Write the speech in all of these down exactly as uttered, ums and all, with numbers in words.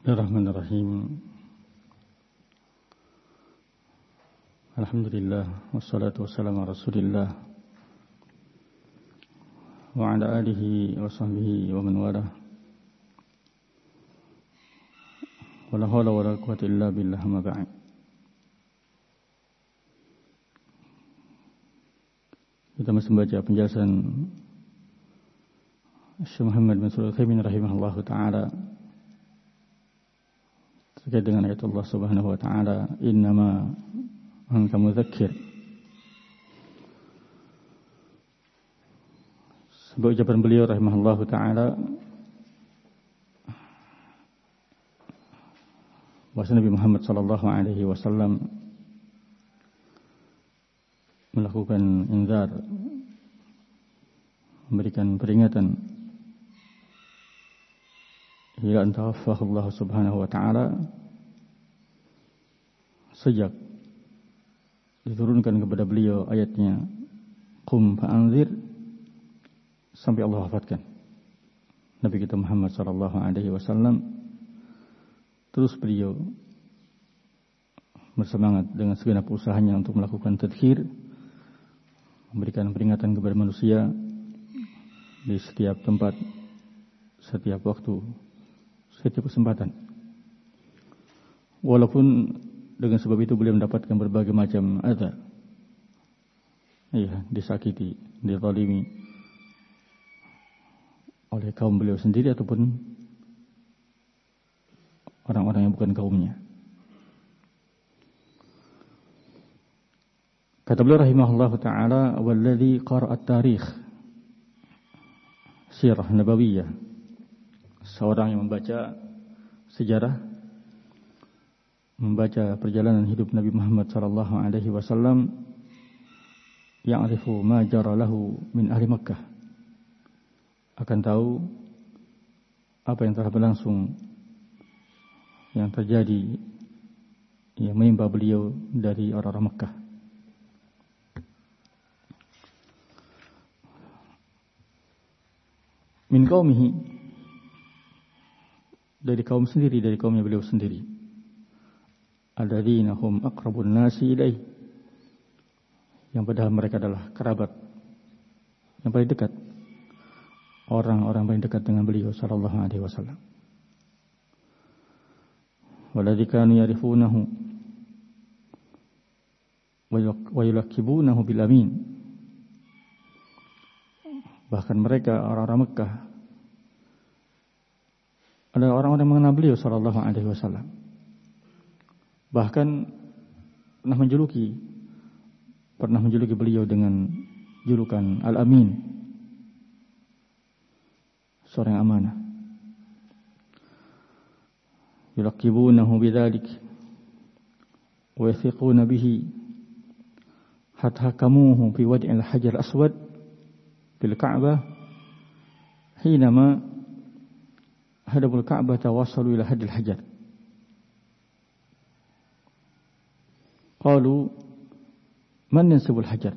Bismillahirrahmanirrahim. Alhamdulillah wassalatu wassalamu ala Rasulillah wa ala alihi wa sahbihi wa man walah. Wala haula wala quwwata illa billah, ma ba'd. Kita masih membaca penjelasan Syekh Muhammad bin Shalih Al-Utsaimin rahimahullahu taala terkait dengan ayat Allah Subhanahu wa taala, innama anta mudzakir. Sebuah ucapan beliau rahimahullahu taala bahwa Nabi Muhammad sallallahu alaihi wasallam melakukan inzar, memberikan peringatan ila an tawaffahu Allah Subhanahu wa taala sejak diturunkan kepada beliau ayatnya qum fa'anzir sampai Allah wafatkan Nabi kita Muhammad sallallahu alaihi wasallam. Terus beliau bersemangat dengan segenap usahanya untuk melakukan tadhkir, memberikan peringatan kepada manusia di setiap tempat, setiap waktu, setiap kesempatan. Walaupun dengan sebab itu beliau mendapatkan berbagai macam adza, iya, disakiti, dizalimi oleh kaum beliau sendiri ataupun orang-orang yang bukan kaumnya. Kata beliau rahimahullahu taala, walladzi qara'a at-tarikh, sirah nabawiyah, seorang yang membaca sejarah, membaca perjalanan hidup Nabi Muhammad sallallahu alaihi wasallam, ya'rifu ma jara lahu min ahli Makkah, akan tahu apa yang telah berlangsung, yang terjadi, yang menimpa beliau dari orang-orang Makkah. Min qaumihi, dari kaum sendiri, dari kaumnya beliau sendiri. Alladzina hum aqrabun nasi ilaih, yang padahal mereka adalah kerabat yang paling dekat, orang-orang paling dekat dengan beliau sallallahu alaihi wasallam. Walladzi kanu ya'rifunahu wa yulaqqibunahu bil amin, bahkan mereka orang-orang Mekah adalah orang-orang yang mengenal beliau sallallahu alaihi wasallam, bahkan pernah menjuluki pernah menjuluki beliau dengan julukan Al-Amin, seorang yang amanah. Yulaqibunahu bidzalik wa yathiquna bihi hatta hakamuhu fi wad'il hajar aswad fil Ka'bah hinama hadabul Ka'bah tawassalu ila hadil hajar. Qalu man yansibul hajar,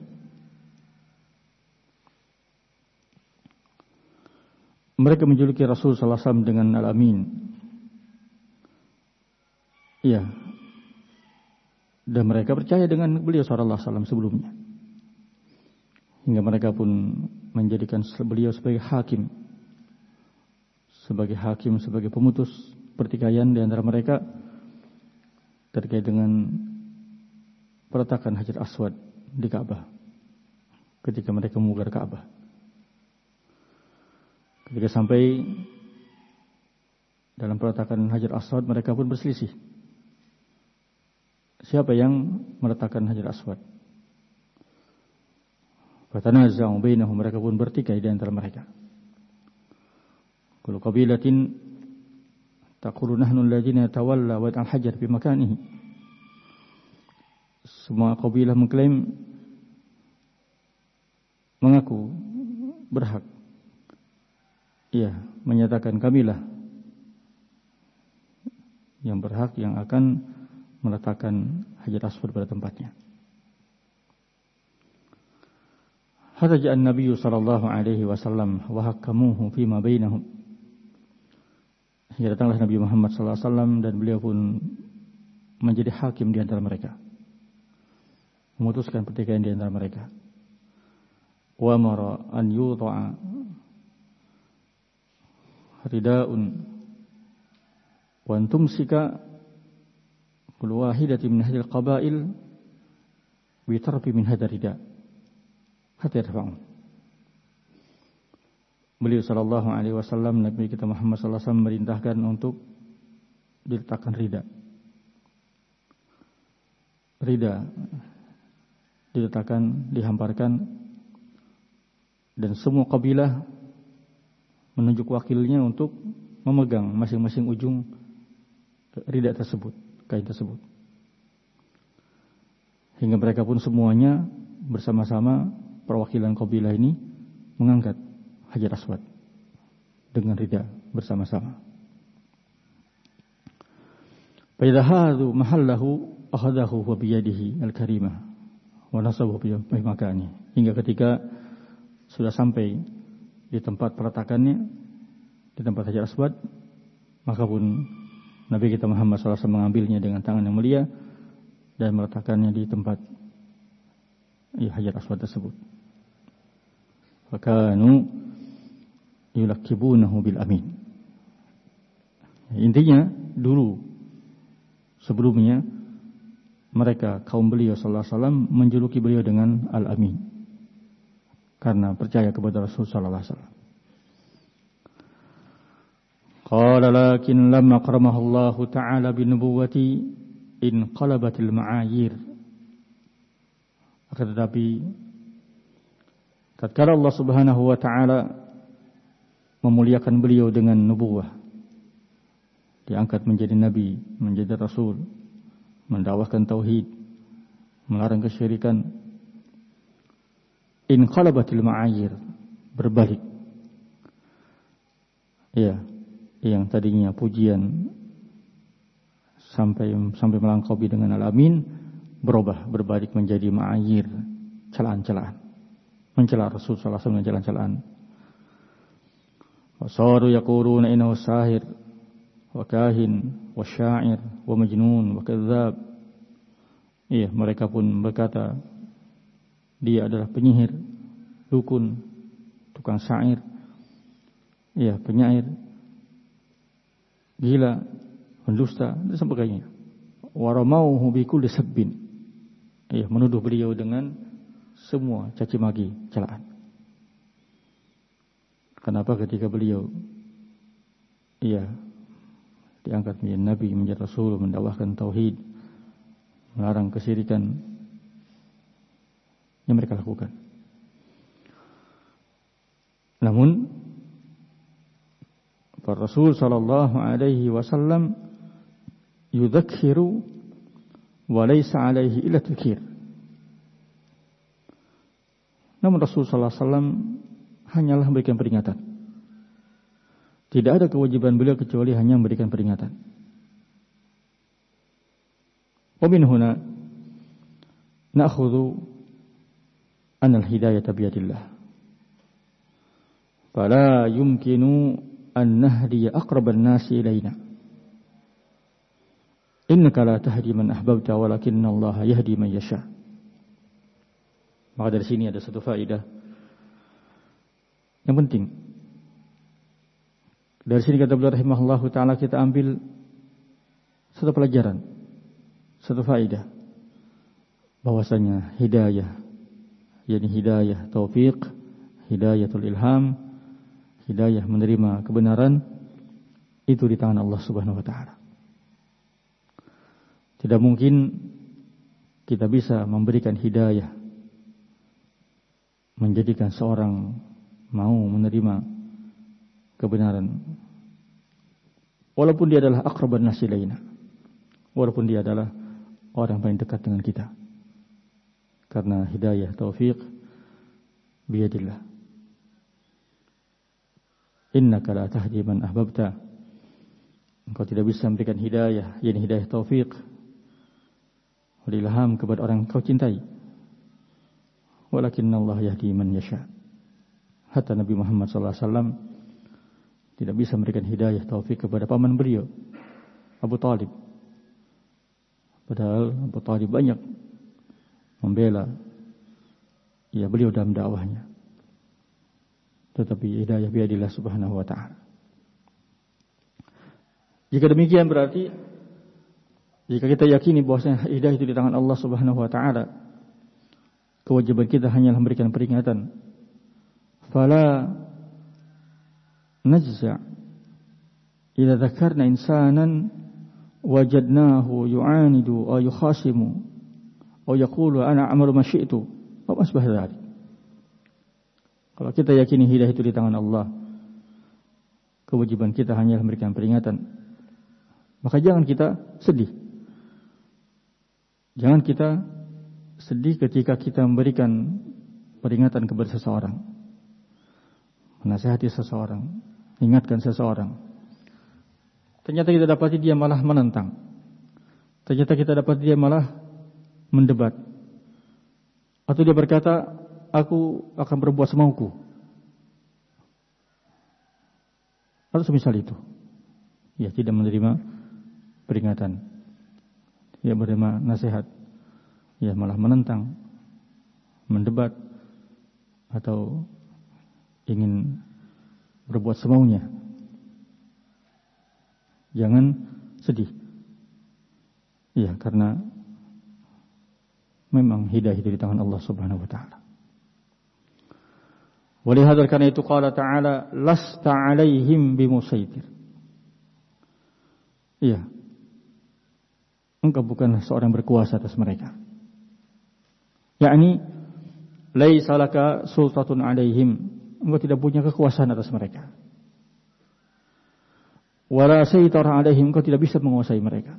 mereka menjuluki Rasul sallallahu alaihi wasallam dengan Al-Amin. Iya, dan mereka percaya dengan beliau sallallahu alaihi wasallam sebelumnya, hingga mereka pun menjadikan beliau sebagai hakim, sebagai hakim, sebagai pemutus pertikaian di antara mereka terkait dengan peletakan Hajar Aswad di Ka'bah ketika mereka memugar Ka'bah. Ketika sampai dalam peletakan Hajar Aswad, mereka pun berselisih siapa yang meletakkan Hajar Aswad. Fatanaza'u bainahum, mereka pun bertikai di antara mereka. Kullu qabilatin taqulu nahnu alladziina tawalla wa al-hajar bi makanihi. Semua kabilah mengklaim, mengaku berhak, iya, menyatakan kamilah yang berhak, yang akan meletakkan Hajar Aswad pada tempatnya. Hatta ja'a an-nabiy sallallahu alaihi wasallam wa hakamuhu fima bainahum, Ya, datanglah Nabi Muhammad sallallahu alaihi wasallam dan beliau pun menjadi hakim di antara mereka, memutuskan pertikaian di antara mereka. Wa mara an yuta'a rida'un wa antumsika kullu wahidatin min hadhil qabail bi tarfi min hadha rida' hatta yarfa'un. Beliau sallallahu alaihi wasallam, Nabi kita Muhammad sallallahu alaihi wasallam merintahkan untuk diletakkan rida. Rida diletakkan, dihamparkan, dan semua kabilah menunjuk wakilnya untuk memegang masing-masing ujung rida tersebut, kain tersebut. Hingga mereka pun semuanya bersama-sama, perwakilan kabilah ini mengangkat Hajar Aswad dengan rida bersama-sama. Fa idza hadu mahallahu akhadahu wa biyadihi al-karimah wa nasabahu bi makani. Hingga ketika sudah sampai di tempat peletakannya, di tempat Hajar Aswad, maka pun Nabi kita Muhammad sallallahu alaihi wasallam mengambilnya dengan tangan yang mulia dan meletakkannya di tempat ya, Hajar Aswad tersebut. Fakanu yulakibunahu bil amin. Intinya dulu sebelumnya mereka kaum beliau sallallahu alaihi wasallam menjuluki beliau dengan Al-Amin karena percaya kepada Rasul sallallahu alaihi wasallam. Qala lakin lamma qaramahu Allah ta'ala bin nubuwati in qalabatil ma'ayir. Akan tetapi tatkala Allah Subhanahu wa taala memuliakan beliau dengan nubuwah, diangkat menjadi nabi, menjadi rasul, mendakwahkan tauhid, melarang kesyirikan. In qalabatil ma'ayir, berbalik. Ya, yang tadinya pujian sampai sampai melangkaui dengan Al-Amin, berubah, berbalik menjadi ma'ayir, celaan-celaan. Mencela Rasul sallallahu alaihi wasallam dengan celaan-celaan. Wasaru yaquluna innahu sahir wa kahin wa syair wa majnun wa kadzab. Iya, mereka pun berkata dia adalah penyihir, dukun, tukang syair, iya, penyair, gila, pendusta dan sebagainya. Wa ramauhu bi kulli sabbin. Iya, menuduh beliau dengan semua caci maki, celaan. Kenapa ketika beliau iya diangkat menjadi nabi, menjadi rasul, mendakwahkan tauhid, melarang kesyirikan, yang mereka lakukan. Namun para Rasul sallallahu alaihi wasallam yudzakiru wa laysa alaihi illa tadhkir. Namun Rasul sallallahu alaihi wasallam hanyalah memberikan peringatan. Tidak ada kewajiban beliau kecuali hanya memberikan peringatan. Wa min huna na'khudhu anna al-hidayata biyadillah. Fala yumkinu an nahdiya aqraban nasi ilaina. Innaka la tahdi man ahbabta walakinna Allah yahdi man yasha. Maka dari sini ada satu faedah yang penting. Dari sini kata beliau rahimahullahu ta'ala, kita ambil satu pelajaran, satu faedah, bahwasanya hidayah, yakni hidayah taufiq, hidayatul ilham, hidayah menerima kebenaran, itu di tangan Allah Subhanahu wa ta'ala. Tidak mungkin kita bisa memberikan hidayah, menjadikan seorang mau menerima kebenaran, walaupun dia adalah aqraban nasi ilaina, walaupun dia adalah orang paling dekat dengan kita, karena hidayah taufiq biyadillah. Innaka la tahdi man ahbabta. Engkau tidak bisa memberikan hidayah, yakni hidayah taufiq, ilham kepada orang yang kau cintai. Walakinna Allah yahdi man yasha. Hatta Nabi Muhammad sallallahu alaihi wasallam tidak bisa memberikan hidayah taufik kepada paman beliau, Abu Talib. Padahal Abu Talib banyak membela ya beliau dalam dakwahnya. Tetapi hidayah biadillah subhanahu wa ta'ala. Jika demikian berarti jika kita yakini bahwasanya hidayah itu di tangan Allah subhanahu wa ta'ala, kewajiban kita hanyalah memberikan peringatan. Fala najza' idza dzakarna insanan wajadnahu yu'anidu aw yukhasimu aw yaqulu ana a'malu ma syi'tu wa asbah dzalik. Kalau kita yakini hidayah itu di tangan Allah, kewajiban kita hanyalah memberikan peringatan. Maka jangan kita sedih. Jangan kita sedih ketika kita memberikan peringatan kepada seseorang, menasihati seseorang, ingatkan seseorang. Ternyata kita dapati dia malah menentang. Ternyata kita dapati dia malah mendebat. Atau dia berkata, aku akan berbuat semauku. Atau semisal itu. Ya, tidak menerima peringatan. Dia menerima nasihat, ya malah menentang, mendebat, atau ingin berbuat semaunya. Jangan sedih, ya karena memang hidayah itu di tangan Allah Subhanahu Wa Taala. Walihada karena itu qala Ta'ala, lasta alaihim bimusaitir. Iya. Engkau bukanlah seorang berkuasa atas mereka. Yakni laisa laka sultatun alaihim. Engkau tidak punya kekuasaan atas mereka. Wala saytara alaihim, engkau tidak bisa menguasai mereka.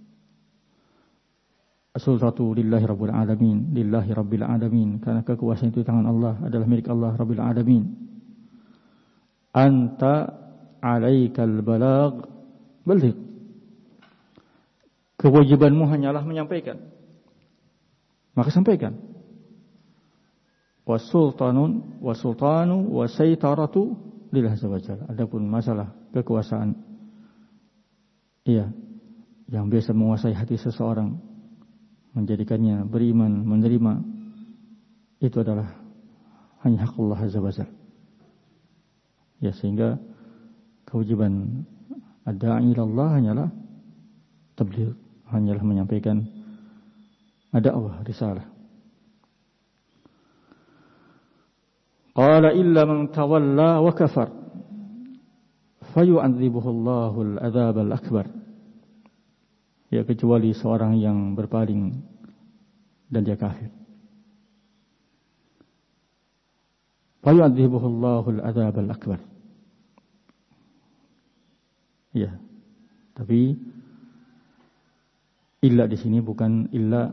Sultatu lillahi rabbil alamin, lillahi rabbil alamin, karena kekuasaan itu di tangan Allah, adalah milik Allah rabbil alamin. Anta alaikal balagh baligh. Kewajibanmu hanyalah menyampaikan. Maka sampaikan. Wasultanun wasultanu wasaitaratu lillahi azza wajalla. Adapun masalah kekuasaan, iya, yang biasa menguasai hati seseorang, menjadikannya beriman, menerima, itu adalah hanya hak Allah azza wajalla. Ya, sehingga kewajiban ad-da'i ila Allah hanyalah tabligh, hanyalah menyampaikan dakwah, risalah. Qala illa man tawalla wa kafar fayu'adzibuhu Allahu al-'adzab al-akbar. Ya, kecuali seorang yang berpaling dan dia kafir. Fayu'adzibuhu Allahu al-'adzab al-akbar. Ya, tapi illa di sini bukan illa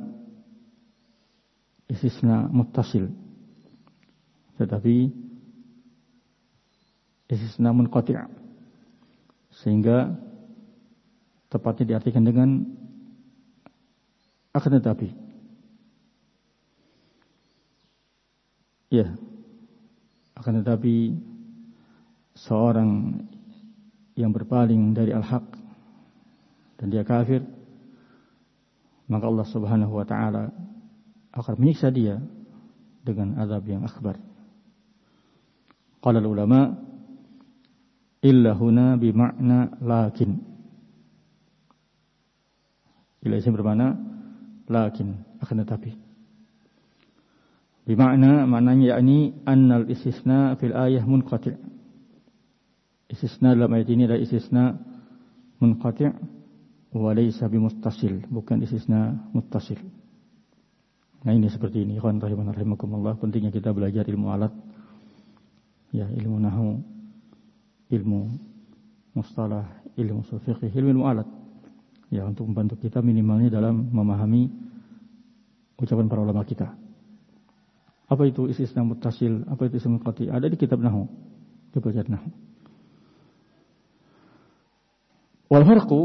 istisna muttasil, tetapi istisna munqati', sehingga tepatnya diartikan dengan akan tetapi. Ya, akan tetapi seorang yang berpaling dari al-haq dan dia kafir, maka Allah Subhanahu wa ta'ala akan menyiksa dia dengan azab yang akbar. Qala ulama illa huna bima'na lakin. Illa ini bermakna lakin, akan tetapi. Bima'na maknanya yakni annal istisna fil ayah munqati'. Istisna dalam ayat ini adalah istisna munqati' walaysa bimuttasil, bukan istisna muttasil. Nah, ini seperti ini. Ikhwan rahimakumullah, pentingnya kita belajar ilmu alat, ya, ilmu nahwu, ilmu mustalah, ilmu ushul fiqh, ilmu alat, ya, untuk membantu kita minimalnya dalam memahami ucapan para ulama kita. Apa itu istisna muttasil, apa itu istisna munqati? Ada di kitab nahwu, di pelajaran nahwu. Wal farqu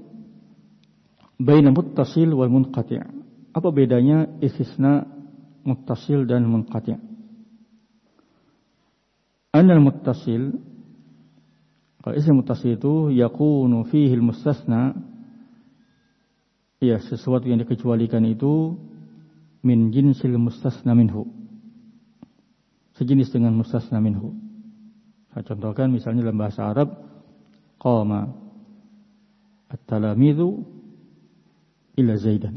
baina muttasil wal munqati'. Apa bedanya istisna muttasil dan munqati'? Anal muttasil Kalau isim muttasil itu yakunu fihi al-mustasna, ya sesuatu yang dikecualikan itu min jinsil mustasna minhu, sejenis dengan mustasna minhu. Saya contohkan misalnya dalam bahasa Arab, qama at-talamidhu illa zaidan.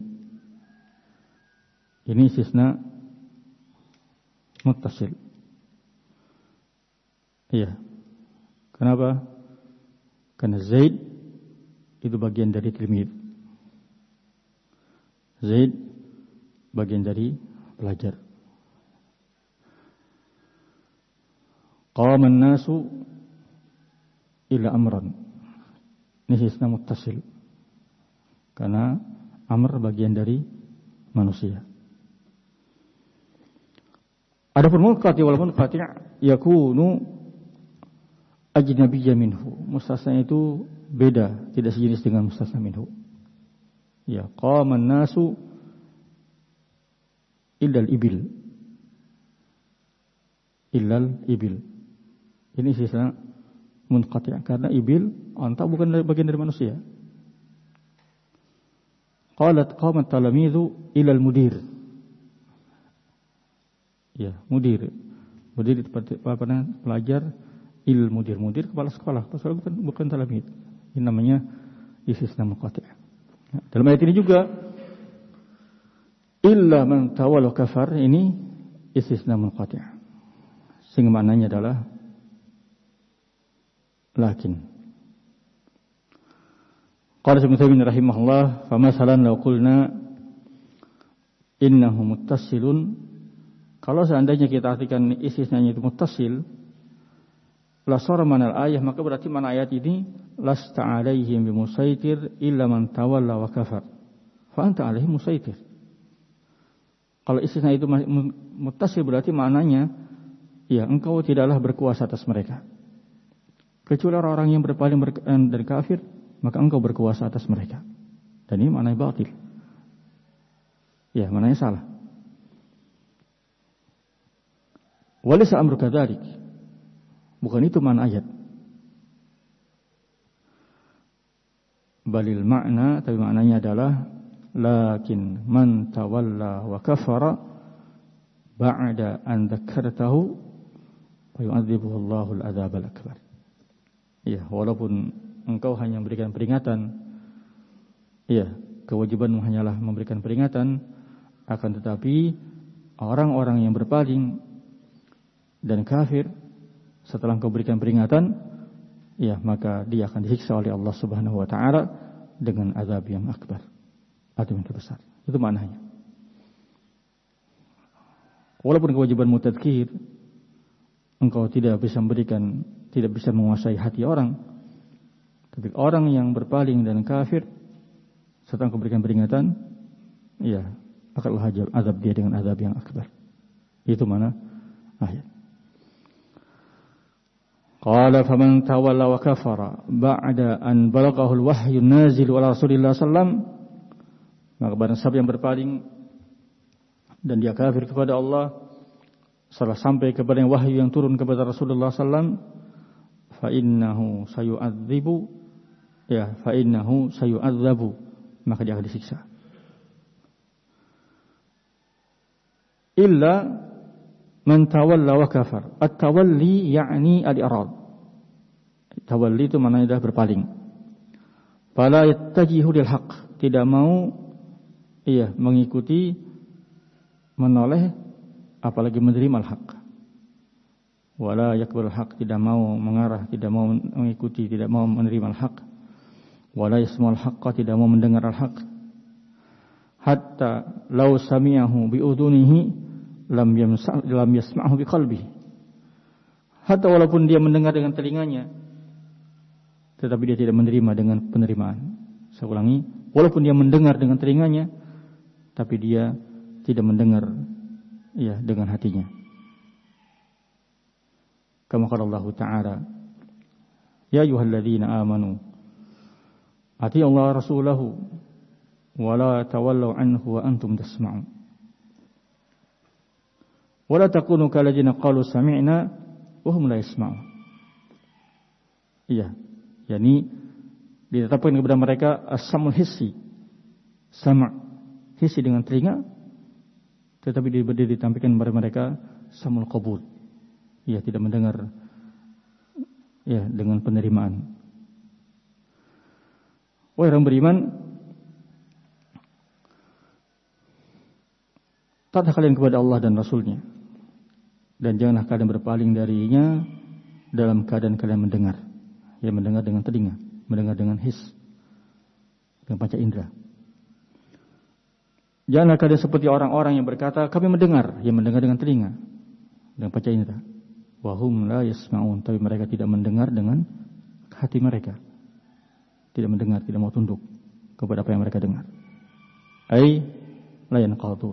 Ini istisna muttasil. Iya. Kenapa? Karena Zaid itu bagian dari tilmid. Zaid bagian dari pelajar. Qama an-nasu ila amran. Ini istisna muttasil. Karena amr bagian dari manusia. Adapun munqati wal munqati' yakunu ajnabiyya minhu. Mustasna itu beda, tidak sejenis dengan mustasna minhu. Ya, qama an-nasu illa al-ibil. Illa al-ibil. Ini sisa munqati' karena ibil onta bukan bagian dari manusia. Qalat qamat talamidhu ila al-mudir. Ya, mudir. Mudir itu apa namanya? Pelajar, il mudir, mudir kepala sekolah. Kepala sekolah bukan bukan talamid. Ini namanya istisna munqati'. Ya, dalam ayat ini juga illa man tawalla kafar, ini istisna munqati'. Sehingga maknanya adalah lakin. Qala Ibnu Taimiyah rahimahullah, fa masalan law qulna innahu muttasilun, kalau seandainya kita artikan istisnanya itu muttasil, la sara manal ayah, maka berarti mana ayat ini lasta alaihim bimusaitir illa man tawalla wa kafar fa anta alaihim musaitir. Kalau istisna itu muttasil berarti maknanya ya engkau tidaklah berkuasa atas mereka kecuali orang-orang yang berpaling dari kafir, maka engkau berkuasa atas mereka. Dan ini maknanya batil. Ya, maknanya salah. Walaysa amru kadzalik. Bukan itu makna ayat. Balil makna, tapi maknanya adalah lakin man tawalla wa kafara ba'da an dzakartahu fa yu'adzibuhu Allahu al-'adzab al-akbar. Ya, walaupun engkau hanya memberikan peringatan, ya, kewajibanmu hanyalah memberikan peringatan, akan tetapi orang-orang yang berpaling dan kafir setelah engkau berikan peringatan, ya, maka dia akan disiksa oleh Allah Subhanahu wa taala dengan azab yang akbar, azab yang terbesar. Itu maknanya. Walaupun kewajibanmu tadzkir, engkau tidak bisa memberikan, tidak bisa menguasai hati orang, tapi orang yang berpaling dan kafir setelah engkau berikan peringatan, ya, akan Allah azab dia dengan azab yang akbar. Itu mana ayat. Qala faman tawalla wa kafara ba'da an balaghahu al-wahyu an-nazil ala Rasulillah sallallahu alaihi wasallam, maka barang siapa yang berpaling dan dia kafir kepada Allah setelah sampai kepada wahyu yang turun kepada Rasulullah sallallahu alaihi wasallam, fa innahu sayu'adzibu, ya, fa innahu sayu'adzabu, maka dia akan disiksa. Illa man tawalla wa kafar. At-tawalli yakni al-i'rad. Tawalli itu maknanya adalah berpaling. Fala yattajihu lil haqq, tidak mau, iya, mengikuti, menoleh, apalagi menerima al-haq. Wala yakbal al-haq, tidak mau mengarah, tidak mau mengikuti, tidak mau menerima al-haq. Wala yasma'u al-haqqa, tidak mau mendengar al-haq. Hatta law sami'ahu bi udhunihi lam yamsa lam yasma'hu bi qalbihi. Hatta walaupun dia mendengar dengan telinganya, tetapi dia tidak menerima dengan penerimaan. Saya ulangi, walaupun dia mendengar dengan telinganya, tapi dia tidak mendengar, ya, dengan hatinya. Kama qala Allah Ta'ala, ya ayyuhalladzina amanu atii'u Allah rasulahu wa la tawallaw anhu wa antum tasma'un. Wala takunu kalladzina qalu sami'na wa hum la yasma'un. Iya, yakni ditetapkan kepada mereka as-sam'ul hissi, sama' hissi dengan telinga, tetapi ditampilkan kepada mereka sam'ul qabul. Ia tidak mendengar ya dengan penerimaan. Wahai orang beriman, taatlah kalian kepada Allah dan Rasul-Nya, dan janganlah kalian berpaling darinya dalam keadaan kalian mendengar. Ya, mendengar dengan telinga, mendengar dengan his, dengan panca indera. Janganlah kalian seperti orang-orang yang berkata, kami mendengar, yang mendengar dengan telinga, dengan panca indera. Wahum la yasma'un, tapi mereka tidak mendengar dengan hati mereka. Tidak mendengar, tidak mau tunduk kepada apa yang mereka dengar. Ai la yanqadu.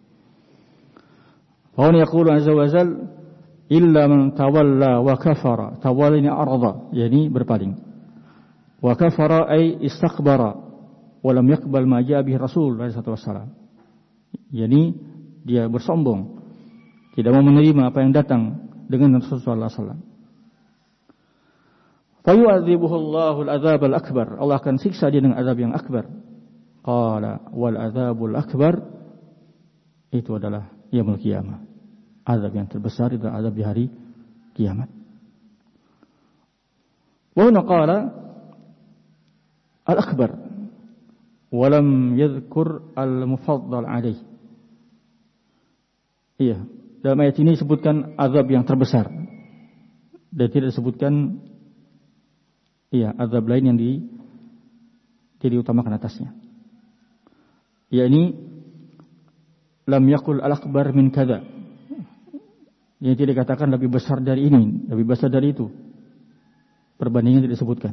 Wa yaqulu azza wa jalla illa man tawalla wa kafara. Tawalla ini arda, yakni berpaling. Wa kafara ay istakbara wa lam yaqbal ma jaa bihi Rasul sallallahu alaihi wasallam. Yakni dia bersombong, tidak mau menerima apa yang datang dengan Rasul sallallahu alaihi wasallam. Fa yu'adzibuhu Allahu al-'adzab al-akbar. Allah akan siksa dia dengan azab yang akbar. Qala wal 'adzabul akbar, itu adalah yaumul qiyamah. Azab yang terbesar itu azab di hari kiamat. Wa huna qala al-akbar wa lam yadhkur al-mufaddal alaih. Iya, dalam ayat ini disebutkan azab yang terbesar dan tidak disebutkan iya azab lain yang di jadi utamakan atasnya. Yakni lam yaqul al-akbar min kadza. Yang tidak dikatakan lebih besar dari ini, lebih besar dari itu. Perbandingan tidak disebutkan.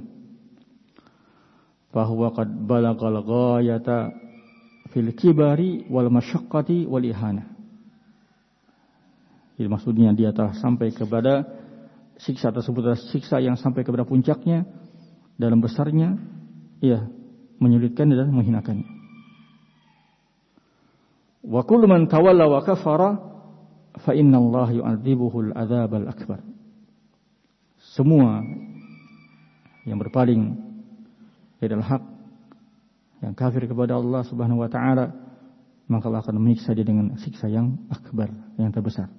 Bahwa qad balagal ghayata fil kibari wal masyaqqati wal ihana. Jadi maksudnya dia telah sampai kepada siksa tersebut, adalah siksa yang sampai kepada puncaknya dalam besarnya, ya, menyulitkan dan menghinakannya. Wa kullu man tawalla wa kafara fa inna Allah yu'adzibuhu al-'adzab al-akbar. Semua yang berpaling dari hak, yang kafir kepada Allah Subhanahu wa taala, maka Allah akan menyiksa dia dengan siksa yang akbar, yang terbesar.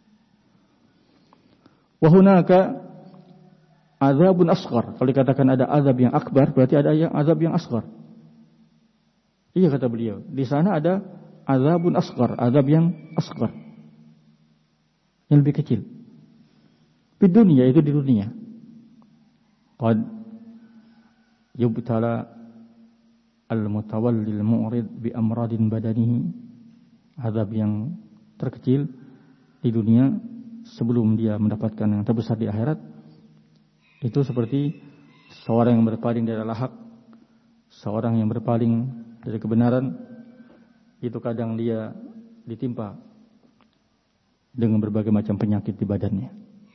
Wa hunaka adzabun asghar. Kalau dikatakan ada azab yang akbar, berarti ada yang azab yang asghar. Iya, kata beliau, di sana ada azabun asghar, azab yang asghar, yang lebih kecil. Di dunia, itu di dunia. Qad yubtala al-mutawalli al-mu'rid bi amradin badanihi. Azab yang terkecil di dunia sebelum dia mendapatkan yang terbesar di akhirat. Itu seperti seorang yang berpaling dari al-haq, seorang yang berpaling dari kebenaran. Itu kadang dia ditimpa dengan berbagai macam penyakit di badannya.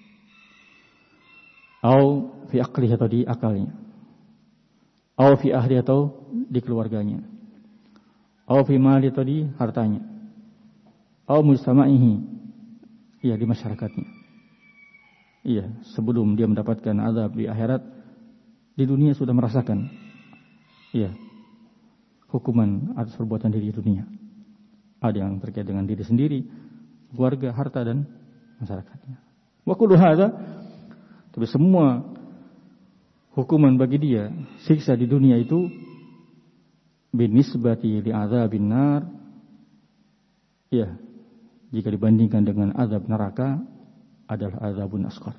Au fi aqlihi, atau di akalnya. Au fi ahli, atau di keluarganya. Au fi mali, atau di hartanya. Au mujtama'ihi, iya, di masyarakatnya. Iya, sebelum dia mendapatkan azab di akhirat, di dunia sudah merasakan, iya, hukuman atas perbuatan diri di dunia. Ada yang terkait dengan diri sendiri, keluarga, harta, dan masyarakatnya. Wa kullu hadza, tapi semua hukuman bagi dia, siksa di dunia itu binisbati li adzabin nar, ya, jika dibandingkan dengan azab neraka adalah azabun asghar.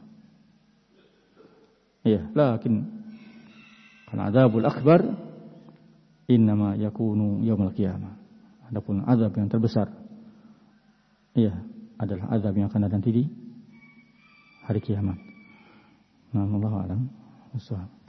Ya, lakin kana azabul akbar innama yakunu yaumil qiyamah. Adapun azab yang terbesar, iya, adalah azab yang akan ada nanti di hari kiamat. Nah, wallahu a'lam.